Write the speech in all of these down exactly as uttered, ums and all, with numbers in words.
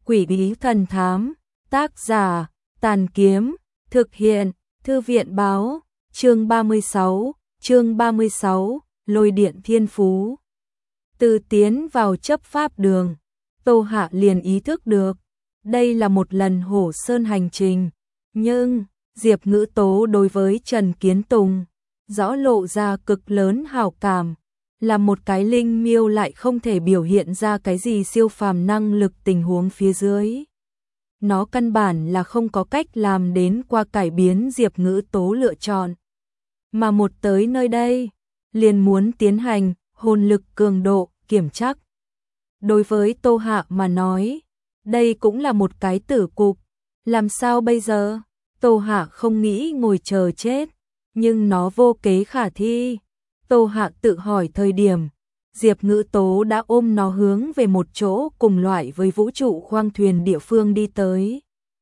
Quỷ bí thần thám, tác giả, Tàn Kiếm, thực hiện, Thư viện báo, chương ba mươi sáu, chương ba mươi sáu, Lôi điện thiên phú. Từ tiến vào chấp pháp đường, Tô Hạ liền ý thức được, đây là một lần Hổ Sơn hành trình, nhưng Diệp Ngữ Tố đối với Trần Kiến Tùng rõ lộ ra cực lớn hảo cảm, là một cái linh miêu lại không thể biểu hiện ra cái gì siêu phàm năng lực tình huống phía dưới. Nó căn bản là không có cách làm đến qua cải biến Diệp Ngữ Tố lựa chọn. Mà một tới nơi đây, liền muốn tiến hành hồn lực cường độ kiểm chắc. Đối với Tô Hạ mà nói, đây cũng là một cái tử cục. Làm sao bây giờ? Tô Hạ không nghĩ ngồi chờ chết, nhưng nó vô kế khả thi. Tô Hạ tự hỏi thời điểm, Diệp Ngữ Tố đã ôm nó hướng về một chỗ cùng loại với vũ trụ khoang thuyền địa phương đi tới.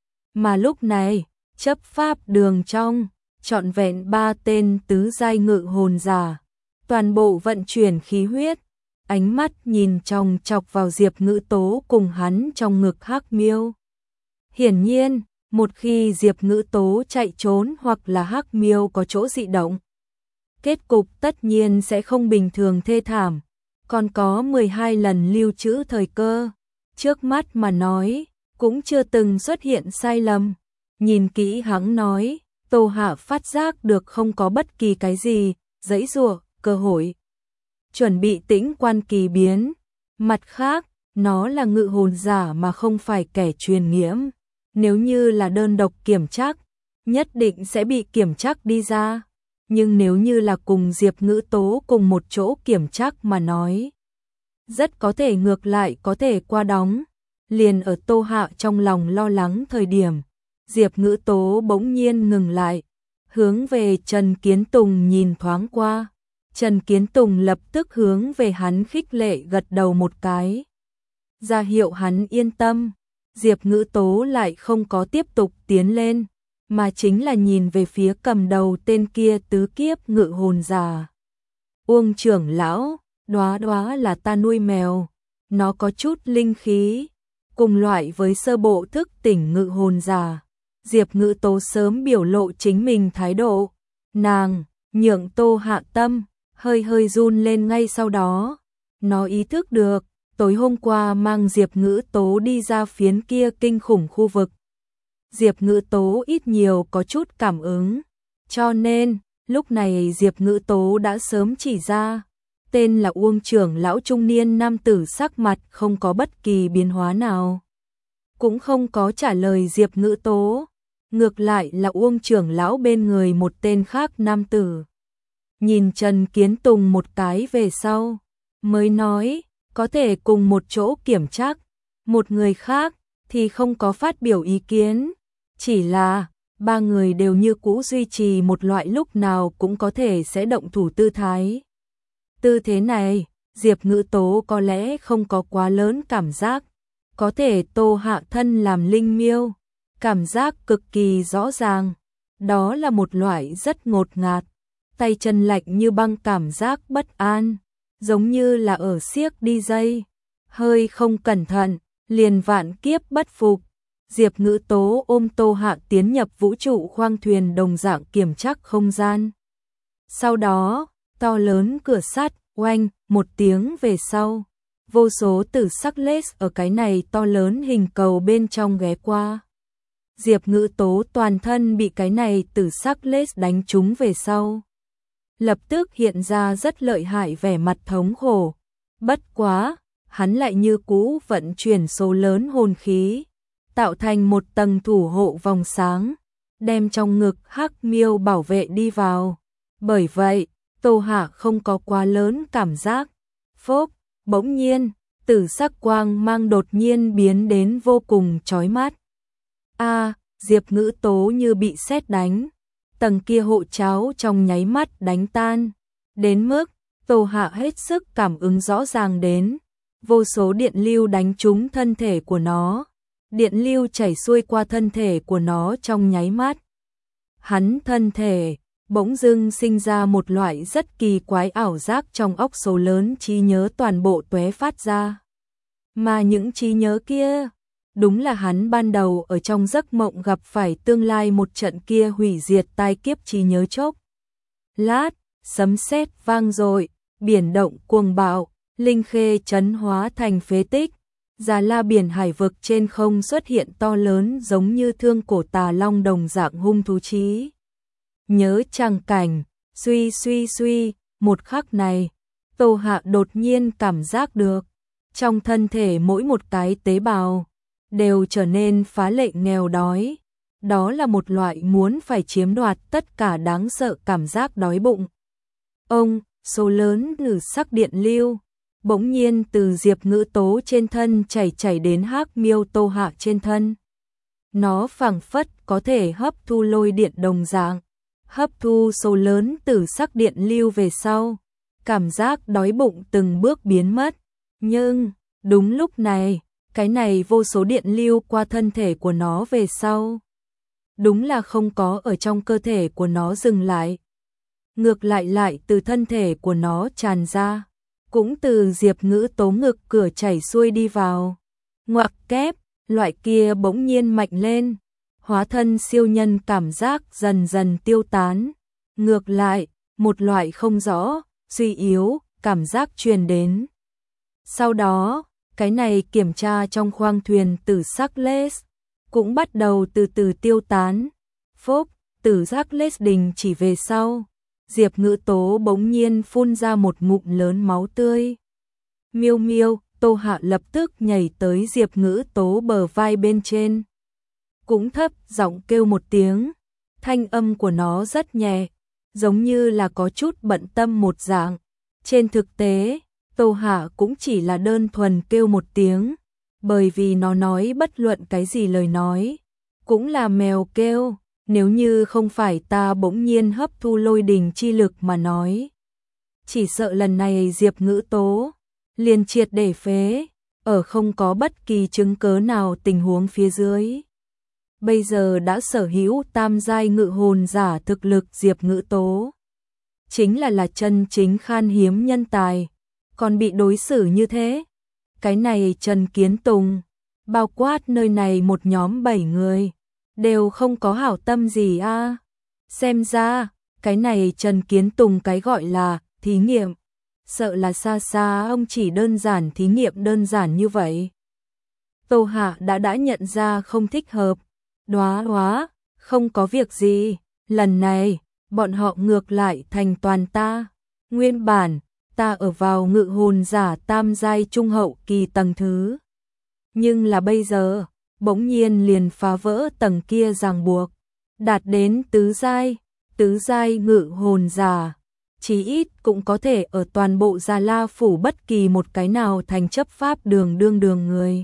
Mà lúc này, chấp pháp đường trong, trọn vẹn ba tên tứ giai ngự hồn giả, toàn bộ vận chuyển khí huyết, ánh mắt nhìn chòng chọc vào Diệp Ngữ Tố cùng hắn trong ngực Hắc Miêu. Hiển nhiên, một khi Diệp Ngữ Tố chạy trốn hoặc là Hắc Miêu có chỗ dị động, kết cục tất nhiên sẽ không bình thường thê thảm, còn có mười hai lần lưu trữ thời cơ. Trước mắt mà nói, cũng chưa từng xuất hiện sai lầm. Nhìn kỹ hắn nói, Tô Hạ phát giác được không có bất kỳ cái gì, giãy giụa, cơ hội. Chuẩn bị tĩnh quan kỳ biến. Mặt khác, nó là ngự hồn giả mà không phải kẻ truyền nhiễm. Nếu như là đơn độc kiểm trắc, nhất định sẽ bị kiểm trắc đi ra. Nhưng nếu như là cùng Diệp Ngữ Tố cùng một chỗ kiểm trắc mà nói, rất có thể ngược lại có thể qua đóng. Liền ở Tô Hạ trong lòng lo lắng thời điểm, Diệp Ngữ Tố bỗng nhiên ngừng lại, hướng về Trần Kiến Tùng nhìn thoáng qua. Trần Kiến Tùng lập tức hướng về hắn khích lệ gật đầu một cái, ra hiệu hắn yên tâm. Diệp Ngữ Tố lại không có tiếp tục tiến lên, mà chính là nhìn về phía cầm đầu tên kia tứ kiếp ngự hồn giả. Uông trưởng lão, đóa đóa là ta nuôi mèo, nó có chút linh khí, cùng loại với sơ bộ thức tỉnh ngự hồn giả. Diệp Ngữ Tố sớm biểu lộ chính mình thái độ, nàng nhượng Tô Hạ tâm hơi hơi run lên ngay sau đó. Nó ý thức được, tối hôm qua mang Diệp Ngữ Tố đi ra phiến kia kinh khủng khu vực. Diệp Ngữ Tố ít nhiều có chút cảm ứng, cho nên, lúc này Diệp Ngữ Tố đã sớm chỉ ra, tên là Uông trưởng lão trung niên nam tử sắc mặt không có bất kỳ biến hóa nào. Cũng không có trả lời Diệp Ngữ Tố, ngược lại là Uông trưởng lão bên người một tên khác nam tử. Nhìn Trần Kiến Tùng một cái về sau, mới nói, có thể cùng một chỗ kiểm trắc, một người khác thì không có phát biểu ý kiến, chỉ là ba người đều như cũ duy trì một loại lúc nào cũng có thể sẽ động thủ tư thái. Tư thế này, Diệp Ngữ Tố có lẽ không có quá lớn cảm giác, có thể Tô Hạ thân làm linh miêu, cảm giác cực kỳ rõ ràng, đó là một loại rất ngột ngạt, tay chân lạnh như băng cảm giác bất an, giống như là ở siếc đi dây, hơi không cẩn thận, liền vạn kiếp bất phục. Diệp Ngữ Tố ôm Tô Hạ tiến nhập vũ trụ khoang thuyền đồng dạng kiểm trắc không gian. Sau đó, to lớn cửa sắt, oanh, một tiếng về sau, vô số tử sắc laser ở cái này to lớn hình cầu bên trong ghé qua. Diệp Ngữ Tố toàn thân bị cái này tử sắc laser đánh trúng về sau, lập tức hiện ra rất lợi hại vẻ mặt thống khổ. Bất quá, hắn lại như cũ vận chuyển số lớn hồn khí, tạo thành một tầng thủ hộ vòng sáng, đem trong ngực Hắc Miêu bảo vệ đi vào. Bởi vậy, Tô Hạ không có quá lớn cảm giác. Phốc, bỗng nhiên, tử sắc quang mang đột nhiên biến đến vô cùng chói mắt. A, Diệp Ngữ Tố như bị sét đánh, tầng kia hộ cháo trong nháy mắt đánh tan, đến mức Tô Hạ hết sức cảm ứng rõ ràng đến, vô số điện lưu đánh trúng thân thể của nó, điện lưu chảy xuôi qua thân thể của nó trong nháy mắt. Hắn thân thể bỗng dưng sinh ra một loại rất kỳ quái ảo giác, trong óc số lớn trí nhớ toàn bộ tóe phát ra. Mà những trí nhớ kia Đúng là hắn ban đầu ở trong giấc mộng gặp phải tương lai một trận kia hủy diệt tai kiếp trí nhớ chốc. Lát, sấm sét vang dội, biển động cuồng bạo, linh khê chấn hóa thành phế tích. Già La biển hải vực trên không xuất hiện to lớn giống như thương cổ tà long đồng dạng hung thú chí. Nhớ tràng cảnh, suy suy suy, một khắc này, Tô Hạ đột nhiên cảm giác được, trong thân thể mỗi một cái tế bào đều trở nên phá lệ nghèo đói. Đó là một loại muốn phải chiếm đoạt tất cả đáng sợ cảm giác đói bụng. Ông, số lớn ngử sắc điện lưu, bỗng nhiên từ Diệp Ngữ Tố trên thân chảy chảy đến Hắc Miêu Tô Hạ trên thân. Nó phảng phất có thể hấp thu lôi điện đồng dạng, hấp thu số lớn từ sắc điện lưu về sau, cảm giác đói bụng từng bước biến mất. Nhưng, đúng lúc này, cái này vô số điện lưu qua thân thể của nó về sau, đúng là không có ở trong cơ thể của nó dừng lại. Ngược lại lại từ thân thể của nó tràn ra, cũng từ Diệp Ngữ Tố ngực cửa chảy xuôi đi vào. Ngoặc kép, loại kia bỗng nhiên mạnh lên, hóa thân siêu nhân cảm giác dần dần tiêu tán. Ngược lại, một loại không rõ, suy yếu, cảm giác truyền đến. Sau đó, cái này kiểm tra trong khoang thuyền tử sắc lết, cũng bắt đầu từ từ tiêu tán. Phốc, tử sắc lết đình chỉ về sau. Diệp Ngữ Tố bỗng nhiên phun ra một ngụm lớn máu tươi. Miêu miêu, Tô Hạ lập tức nhảy tới Diệp Ngữ Tố bờ vai bên trên. Cũng thấp giọng kêu một tiếng, thanh âm của nó rất nhẹ, giống như là có chút bận tâm một dạng. Trên thực tế, Tô Hạ cũng chỉ là đơn thuần kêu một tiếng, bởi vì nó nói bất luận cái gì lời nói, cũng là mèo kêu. Nếu như không phải ta bỗng nhiên hấp thu lôi đình chi lực mà nói, chỉ sợ lần này Diệp Ngữ Tố liền triệt để phế, ở không có bất kỳ chứng cớ nào tình huống phía dưới. Bây giờ đã sở hữu tam giai ngự hồn giả thực lực Diệp Ngữ Tố, chính là là chân chính khan hiếm nhân tài, còn bị đối xử như thế. Cái này Trần Kiến Tùng, bao quát nơi này một nhóm bảy người, đều không có hảo tâm gì a. À. Xem ra, cái này Trần Kiến Tùng cái gọi là thí nghiệm, sợ là xa xa ông chỉ đơn giản thí nghiệm đơn giản như vậy. Tô Hạ đã đã nhận ra không thích hợp, đoá hóa, không có việc gì, lần này, bọn họ ngược lại thành toàn ta. Nguyên bản, ta ở vào ngự hồn giả tam giai trung hậu kỳ tầng thứ. Nhưng là bây giờ, bỗng nhiên liền phá vỡ tầng kia ràng buộc, đạt đến tứ giai, tứ giai ngự hồn giả, chí ít cũng có thể ở toàn bộ Già La phủ bất kỳ một cái nào thành chấp pháp đường đương đường người.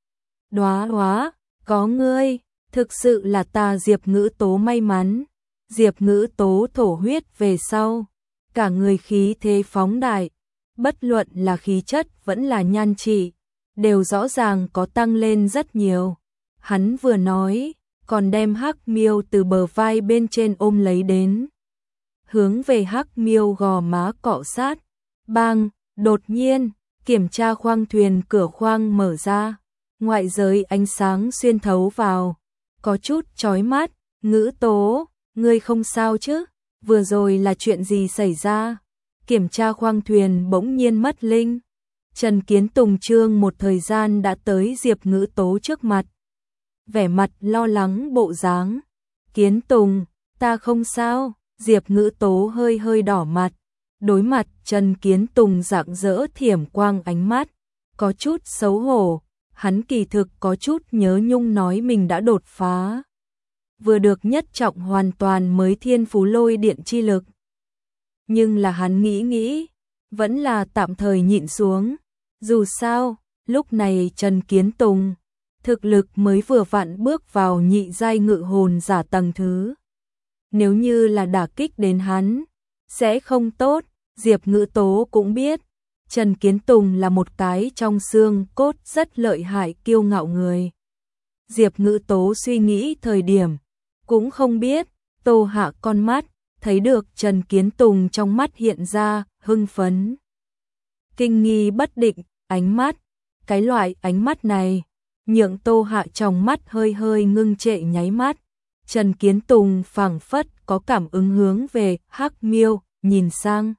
Đoá hóa, có ngươi, thực sự là ta Diệp Ngữ Tố may mắn. Diệp Ngữ Tố thổ huyết về sau, cả người khí thế phóng đại, bất luận là khí chất vẫn là nhan trị, đều rõ ràng có tăng lên rất nhiều. Hắn vừa nói, còn đem Hắc Miêu từ bờ vai bên trên ôm lấy đến, hướng về Hắc Miêu gò má cọ sát. Bang, đột nhiên, kiểm tra khoang thuyền cửa khoang mở ra, ngoại giới ánh sáng xuyên thấu vào, có chút chói mắt. Ngữ Tố, ngươi không sao chứ? Vừa rồi là chuyện gì xảy ra? Kiểm tra khoang thuyền bỗng nhiên mất linh. Trần Kiến Tùng trương một thời gian đã tới Diệp Ngữ Tố trước mặt, vẻ mặt lo lắng bộ dáng. Kiến Tùng, ta không sao. Diệp Ngữ Tố hơi hơi đỏ mặt, đối mặt Trần Kiến Tùng rạng rỡ thiểm quang ánh mắt, có chút xấu hổ. Hắn kỳ thực có chút nhớ nhung nói mình đã đột phá, vừa được nhất trọng hoàn toàn mới thiên phú lôi điện chi lực. Nhưng là hắn nghĩ nghĩ, vẫn là tạm thời nhịn xuống. Dù sao, lúc này Trần Kiến Tùng, thực lực mới vừa vặn bước vào nhị giai ngự hồn giả tầng thứ. Nếu như là đả kích đến hắn, sẽ không tốt. Diệp Ngữ Tố cũng biết, Trần Kiến Tùng là một cái trong xương cốt rất lợi hại kiêu ngạo người. Diệp Ngữ Tố suy nghĩ thời điểm, cũng không biết, Tô Hạ con mắt, thấy được Trần Kiến Tùng trong mắt hiện ra, hưng phấn. Kinh nghi bất định, ánh mắt, cái loại ánh mắt này, nhượng Tô Hạ trong mắt hơi hơi ngưng trệ nháy mắt. Trần Kiến Tùng phảng phất có cảm ứng hướng về Hắc Miêu, nhìn sang.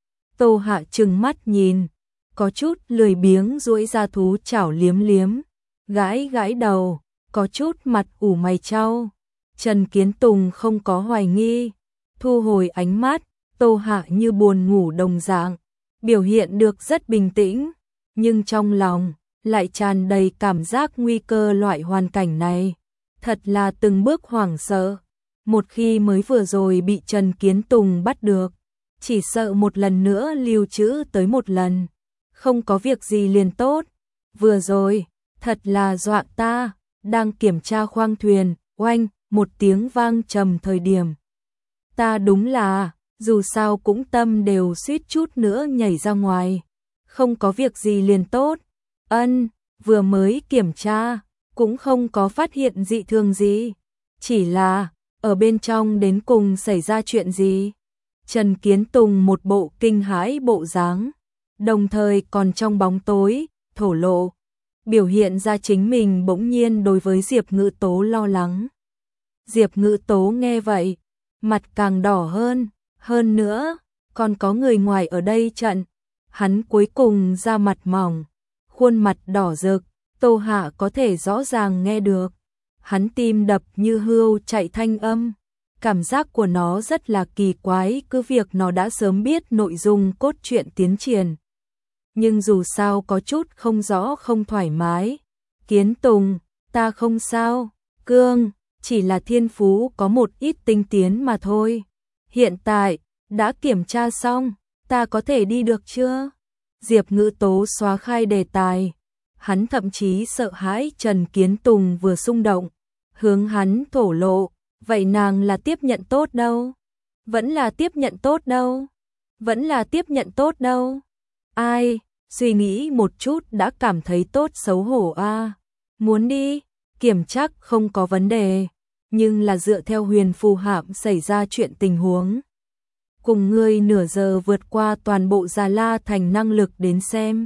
Tô Hạ trừng mắt nhìn, có chút lười biếng duỗi ra thú chảo liếm liếm, gãi gãi đầu, có chút mặt ủ mày chau. Trần Kiến Tùng không có hoài nghi, thu hồi ánh mắt, Tô Hạ như buồn ngủ đồng dạng, biểu hiện được rất bình tĩnh, nhưng trong lòng lại tràn đầy cảm giác nguy cơ loại hoàn cảnh này. Thật là từng bước hoảng sợ, một khi mới vừa rồi bị Trần Kiến Tùng bắt được, chỉ sợ một lần nữa lưu trữ tới một lần, không có việc gì liền tốt. Vừa rồi, thật là dọa ta, đang kiểm tra khoang thuyền, oanh, một tiếng vang trầm thời điểm. Ta đúng là, dù sao cũng tâm đều suýt chút nữa nhảy ra ngoài. Không có việc gì liền tốt. Ân, vừa mới kiểm tra, cũng không có phát hiện dị thường gì. Chỉ là, ở bên trong đến cùng xảy ra chuyện gì? Trần Kiến Tùng một bộ kinh hãi bộ dáng, đồng thời còn trong bóng tối, thổ lộ, biểu hiện ra chính mình bỗng nhiên đối với Diệp Ngữ Tố lo lắng. Diệp Ngữ Tố nghe vậy, mặt càng đỏ hơn, hơn nữa, còn có người ngoài ở đây trận. Hắn cuối cùng ra mặt mỏng, khuôn mặt đỏ rực, Tô Hạ có thể rõ ràng nghe được. Hắn tim đập như hươu chạy thanh âm, cảm giác của nó rất là kỳ quái, cứ việc nó đã sớm biết nội dung cốt truyện tiến triển. Nhưng dù sao có chút không rõ không thoải mái. Kiến Tùng, ta không sao, Cương, chỉ là thiên phú có một ít tinh tiến mà thôi. Hiện tại, đã kiểm tra xong, ta có thể đi được chưa? Diệp Ngữ Tố xóa khai đề tài. Hắn thậm chí sợ hãi Trần Kiến Tùng vừa xung động, hướng hắn thổ lộ, vậy nàng là tiếp nhận tốt đâu? Vẫn là tiếp nhận tốt đâu? Vẫn là tiếp nhận tốt đâu? Ai, suy nghĩ một chút đã cảm thấy tốt xấu hổ a. À. Muốn đi, kiểm chắc không có vấn đề, nhưng là dựa theo Huyền Phù Hạm xảy ra chuyện tình huống. Cùng ngươi nửa giờ vượt qua toàn bộ Già La Thành năng lực đến xem.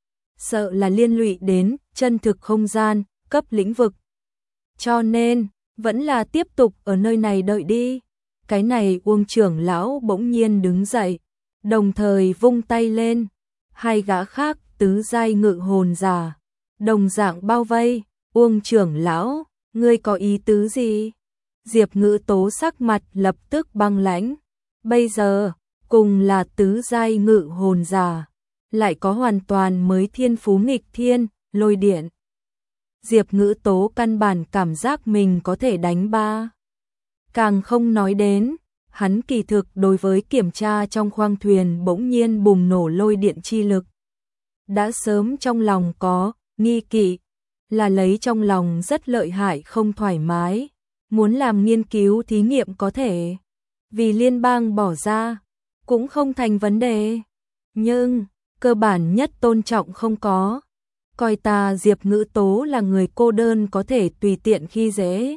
Sợ là liên lụy đến chân thực không gian, cấp lĩnh vực. Cho nên, vẫn là tiếp tục ở nơi này đợi đi. Cái này Uông trưởng lão bỗng nhiên đứng dậy, đồng thời vung tay lên. Hai gã khác tứ giai ngự hồn giả, đồng dạng bao vây. Uông trưởng lão, ngươi có ý tứ gì? Diệp Ngữ Tố sắc mặt lập tức băng lãnh. Bây giờ, cùng là tứ giai ngự hồn giả, lại có hoàn toàn mới thiên phú nghịch thiên, lôi điện. Diệp Ngữ Tố căn bản cảm giác mình có thể đánh ba. Càng không nói đến, hắn kỳ thực đối với kiểm tra trong khoang thuyền bỗng nhiên bùng nổ lôi điện chi lực. Đã sớm trong lòng có nghi kỵ, là lấy trong lòng rất lợi hại không thoải mái, muốn làm nghiên cứu thí nghiệm có thể. Vì liên bang bỏ ra, cũng không thành vấn đề. Nhưng, cơ bản nhất tôn trọng không có. Coi ta Diệp Ngữ Tố là người cô đơn có thể tùy tiện khi dễ.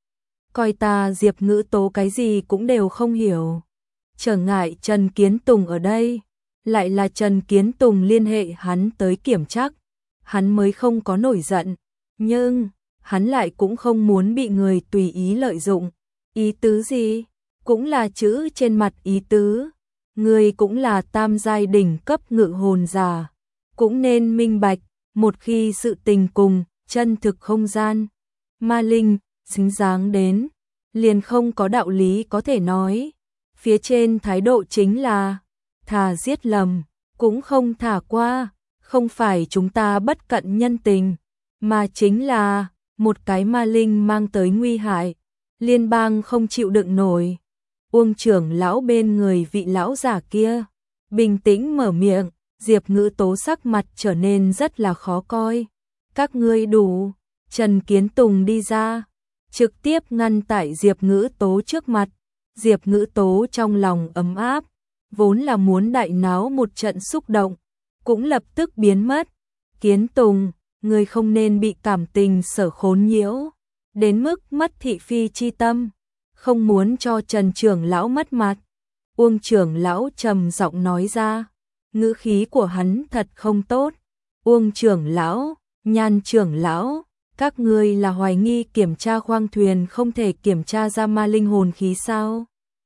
Coi ta Diệp Ngữ Tố cái gì cũng đều không hiểu. Trở ngại Trần Kiến Tùng ở đây, lại là Trần Kiến Tùng liên hệ hắn tới kiểm chắc, hắn mới không có nổi giận. Nhưng, hắn lại cũng không muốn bị người tùy ý lợi dụng. Ý tứ gì? Cũng là chữ trên mặt ý tứ. Người cũng là tam giai đỉnh cấp ngự hồn giả, cũng nên minh bạch, một khi sự tình cùng chân thực không gian, ma linh, xính dáng đến, liền không có đạo lý có thể nói. Phía trên thái độ chính là, thà giết lầm, cũng không thả qua, không phải chúng ta bất cận nhân tình, mà chính là, một cái ma linh mang tới nguy hại, liên bang không chịu đựng nổi. Uông trưởng lão bên người vị lão giả kia, bình tĩnh mở miệng. Diệp Ngữ Tố sắc mặt trở nên rất là khó coi. Các ngươi đủ. Trần Kiến Tùng đi ra, trực tiếp ngăn tại Diệp Ngữ Tố trước mặt. Diệp Ngữ Tố trong lòng ấm áp, vốn là muốn đại náo một trận xúc động, cũng lập tức biến mất. Kiến Tùng, ngươi không nên bị cảm tình sở khốn nhiễu, đến mức mất thị phi chi tâm, không muốn cho Trần trưởng lão mất mặt. Uông trưởng lão trầm giọng nói ra, ngữ khí của hắn thật không tốt. Uông trưởng lão, Nhan trưởng lão, Các ngươi là hoài nghi kiểm tra khoang thuyền không thể kiểm tra ra ma linh hồn khí sao?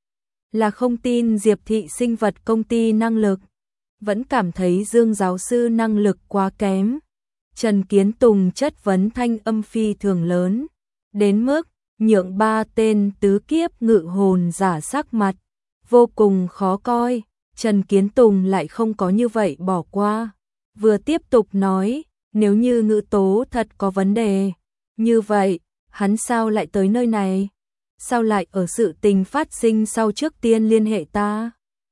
Là không tin Diệp thị sinh vật công ty năng lực, vẫn cảm thấy Dương giáo sư năng lực quá kém. Trần Kiến Tùng chất vấn thanh âm phi thường lớn, đến mức nhượng ba tên tứ kiếp ngự hồn giả sắc mặt vô cùng khó coi. Trần Kiến Tùng lại không có như vậy bỏ qua, vừa tiếp tục nói, nếu như ngữ tố thật có vấn đề, như vậy, hắn sao lại tới nơi này? Sao lại ở sự tình phát sinh sau trước tiên liên hệ ta?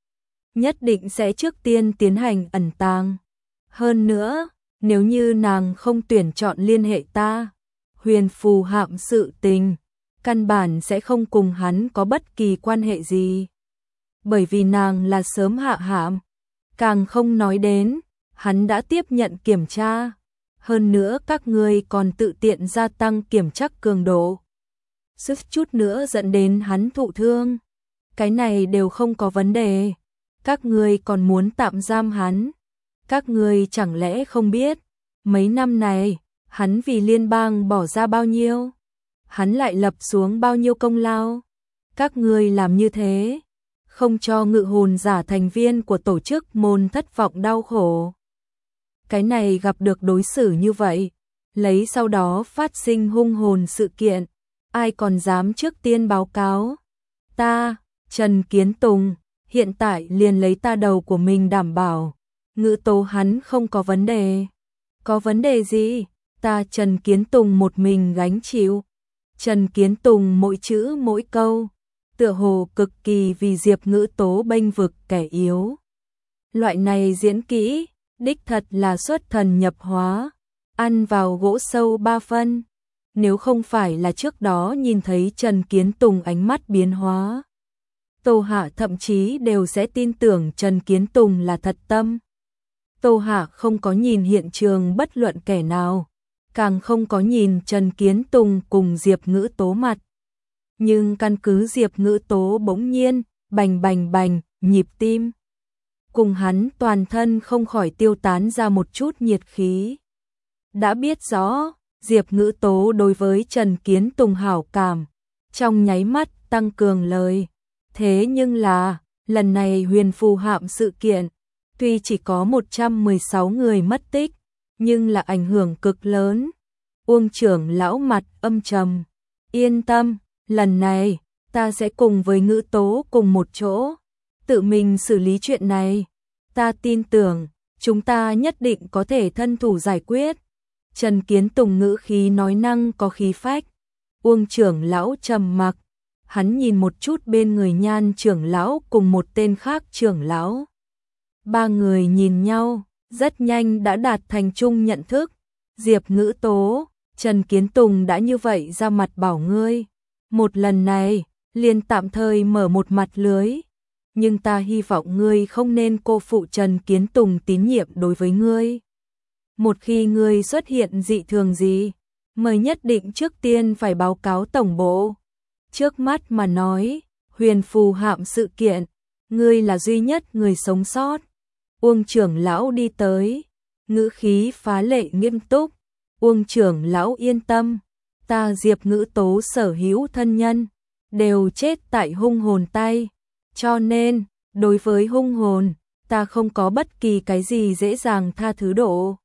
Nhất định sẽ trước tiên tiến hành ẩn tàng. Hơn nữa, nếu như nàng không tuyển chọn liên hệ ta, huyền phù hạm sự tình, căn bản sẽ không cùng hắn có bất kỳ quan hệ gì. Bởi vì nàng là sớm hạ hạm, càng không nói đến, hắn đã tiếp nhận kiểm tra. Hơn nữa các ngươi còn tự tiện gia tăng kiểm tra cường độ, sức chút nữa dẫn đến hắn thụ thương. Cái này đều không có vấn đề. Các ngươi còn muốn tạm giam hắn. Các ngươi chẳng lẽ không biết, mấy năm này, hắn vì liên bang bỏ ra bao nhiêu? Hắn lại lập xuống bao nhiêu công lao? Các ngươi làm như thế, không cho ngự hồn giả thành viên của tổ chức môn thất vọng đau khổ. Cái này gặp được đối xử như vậy, lấy sau đó phát sinh hung hồn sự kiện, ai còn dám trước tiên báo cáo? Ta, Trần Kiến Tùng, hiện tại liền lấy ta đầu của mình đảm bảo, ngữ tố hắn không có vấn đề. Có vấn đề gì? Ta Trần Kiến Tùng một mình gánh chịu. Trần Kiến Tùng mỗi chữ mỗi câu, tựa hồ cực kỳ vì Diệp Ngữ Tố bênh vực kẻ yếu. Loại này diễn kỹ, đích thật là xuất thần nhập hóa, ăn vào gỗ sâu ba phân. Nếu không phải là trước đó nhìn thấy Trần Kiến Tùng ánh mắt biến hóa, Tô Hạ thậm chí đều sẽ tin tưởng Trần Kiến Tùng là thật tâm. Tô Hạ không có nhìn hiện trường bất luận kẻ nào, càng không có nhìn Trần Kiến Tùng cùng Diệp Ngữ Tố mặt. Nhưng căn cứ Diệp Ngữ Tố bỗng nhiên, bành bành bành, nhịp tim. Cùng hắn toàn thân không khỏi tiêu tán ra một chút nhiệt khí. Đã biết rõ, Diệp Ngữ Tố đối với Trần Kiến Tùng hảo cảm, trong nháy mắt tăng cường lời. Thế nhưng là, lần này huyền phù hạm sự kiện, tuy chỉ có một trăm mười sáu người mất tích, nhưng là ảnh hưởng cực lớn. Uông trưởng lão mặt âm trầm, yên tâm, lần này, ta sẽ cùng với Ngữ Tố cùng một chỗ, tự mình xử lý chuyện này. Ta tin tưởng, chúng ta nhất định có thể thân thủ giải quyết. Trần Kiến Tùng ngữ khí nói năng có khí phách. Uông trưởng lão trầm mặc, hắn nhìn một chút bên người Nhan trưởng lão cùng một tên khác trưởng lão. Ba người nhìn nhau, rất nhanh đã đạt thành chung nhận thức. Diệp Ngữ Tố, Trần Kiến Tùng đã như vậy ra mặt bảo ngươi. Một lần này, liền tạm thời mở một mặt lưới. Nhưng ta hy vọng ngươi không nên cô phụ Trần Kiến Tùng tín nhiệm đối với ngươi. Một khi ngươi xuất hiện dị thường gì, mời nhất định trước tiên phải báo cáo tổng bộ. Trước mắt mà nói, huyền phù hạm sự kiện, ngươi là duy nhất người sống sót. Uông trưởng lão đi tới, ngữ khí phá lệ nghiêm túc. Uông trưởng lão yên tâm, ta Diệp Ngữ Tố sở hữu thân nhân, đều chết tại hung hồn tay. Cho nên, đối với hung hồn, ta không có bất kỳ cái gì dễ dàng tha thứ độ.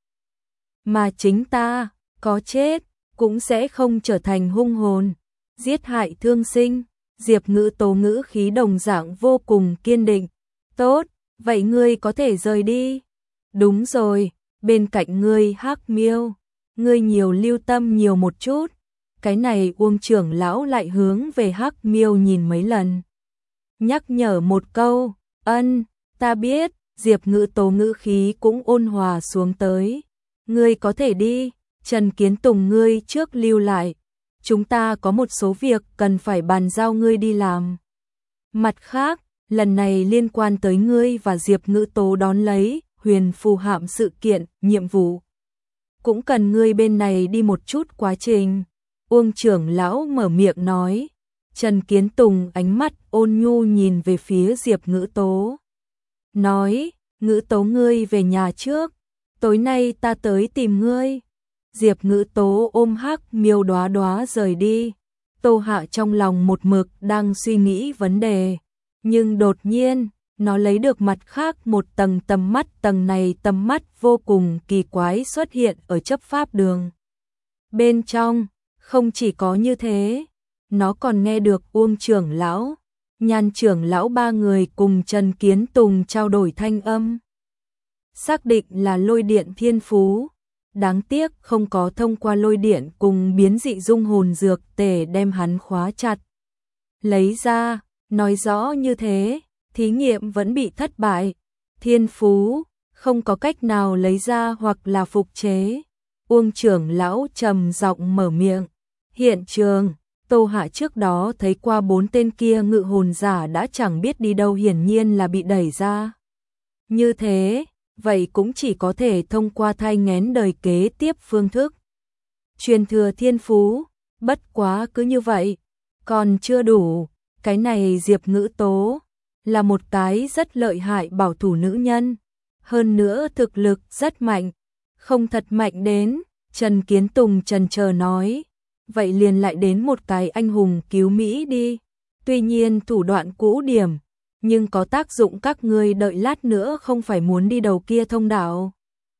Mà chính ta, có chết, cũng sẽ không trở thành hung hồn, giết hại thương sinh. Diệp Ngữ Tố ngữ khí đồng dạng vô cùng kiên định. Tốt, vậy ngươi có thể rời đi. Đúng rồi, bên cạnh ngươi Hắc Miêu, ngươi nhiều lưu tâm nhiều một chút. Cái này Uông trưởng lão lại hướng về Hắc Miêu nhìn mấy lần. Nhắc nhở một câu, ân, ta biết. Diệp Ngữ Tố ngữ khí cũng ôn hòa xuống tới. Ngươi có thể đi, Trần Kiến Tùng ngươi trước lưu lại. Chúng ta có một số việc cần phải bàn giao ngươi đi làm. Mặt khác, lần này liên quan tới ngươi và Diệp Ngữ Tố đón lấy huyền phù hạm sự kiện, nhiệm vụ. Cũng cần ngươi bên này đi một chút quá trình. Uông trưởng lão mở miệng nói. Trần Kiến Tùng ánh mắt ôn nhu nhìn về phía Diệp Ngữ Tố. Nói, Ngữ Tố ngươi về nhà trước, tối nay ta tới tìm ngươi. Diệp Ngữ Tố ôm Hắc Miêu Đóa Đóa rời đi. Tô Hạ trong lòng một mực đang suy nghĩ vấn đề, nhưng đột nhiên, nó lấy được mặt khác một tầng tầm mắt, tầng này tầm mắt vô cùng kỳ quái xuất hiện ở chấp pháp đường. Bên trong, không chỉ có như thế, nó còn nghe được Uông trưởng lão, Nhan trưởng lão ba người cùng Trần Kiến Tùng trao đổi thanh âm. Xác định là lôi điện thiên phú, đáng tiếc không có thông qua lôi điện cùng biến dị dung hồn dược tể đem hắn khóa chặt. Lấy ra, nói rõ như thế, thí nghiệm vẫn bị thất bại, thiên phú không có cách nào lấy ra hoặc là phục chế. Uông trưởng lão trầm giọng mở miệng. Hiện trường, Tô Hạ trước đó thấy qua bốn tên kia ngự hồn giả đã chẳng biết đi đâu, hiển nhiên là bị đẩy ra. Như thế, vậy cũng chỉ có thể thông qua thai nghén đời kế tiếp phương thức truyền thừa thiên phú, bất quá cứ như vậy, còn chưa đủ, cái này Diệp Ngữ Tố là một cái rất lợi hại bảo thủ nữ nhân, hơn nữa thực lực rất mạnh, không thật mạnh đến, Trần Kiến Tùng chần chờ nói, vậy liền lại đến một cái anh hùng cứu Mỹ đi, tuy nhiên thủ đoạn cũ điểm, nhưng có tác dụng, các ngươi đợi lát nữa không phải muốn đi đầu kia thông đạo.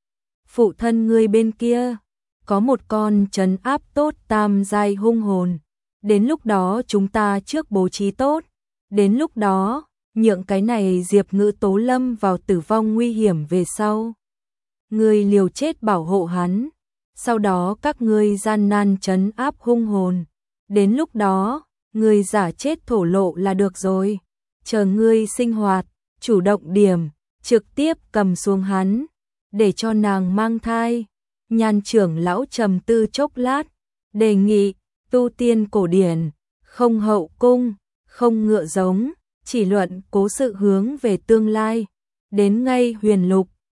Phụ thân ngươi bên kia, có một con trấn áp tốt tam giai hung hồn, đến lúc đó chúng ta trước bố trí tốt, đến lúc đó, nhượng cái này Diệp Ngữ Tố lâm vào tử vong nguy hiểm về sau. Ngươi liều chết bảo hộ hắn, sau đó các ngươi gian nan trấn áp hung hồn, đến lúc đó, ngươi giả chết thổ lộ là được rồi. Chờ ngươi sinh hoạt, chủ động điểm, trực tiếp cầm xuống hắn, để cho nàng mang thai. Nhan trưởng lão trầm tư chốc lát, đề nghị, tu tiên cổ điển, không hậu cung, không ngựa giống, chỉ luận cố sự hướng về tương lai. Đến ngay huyền lục,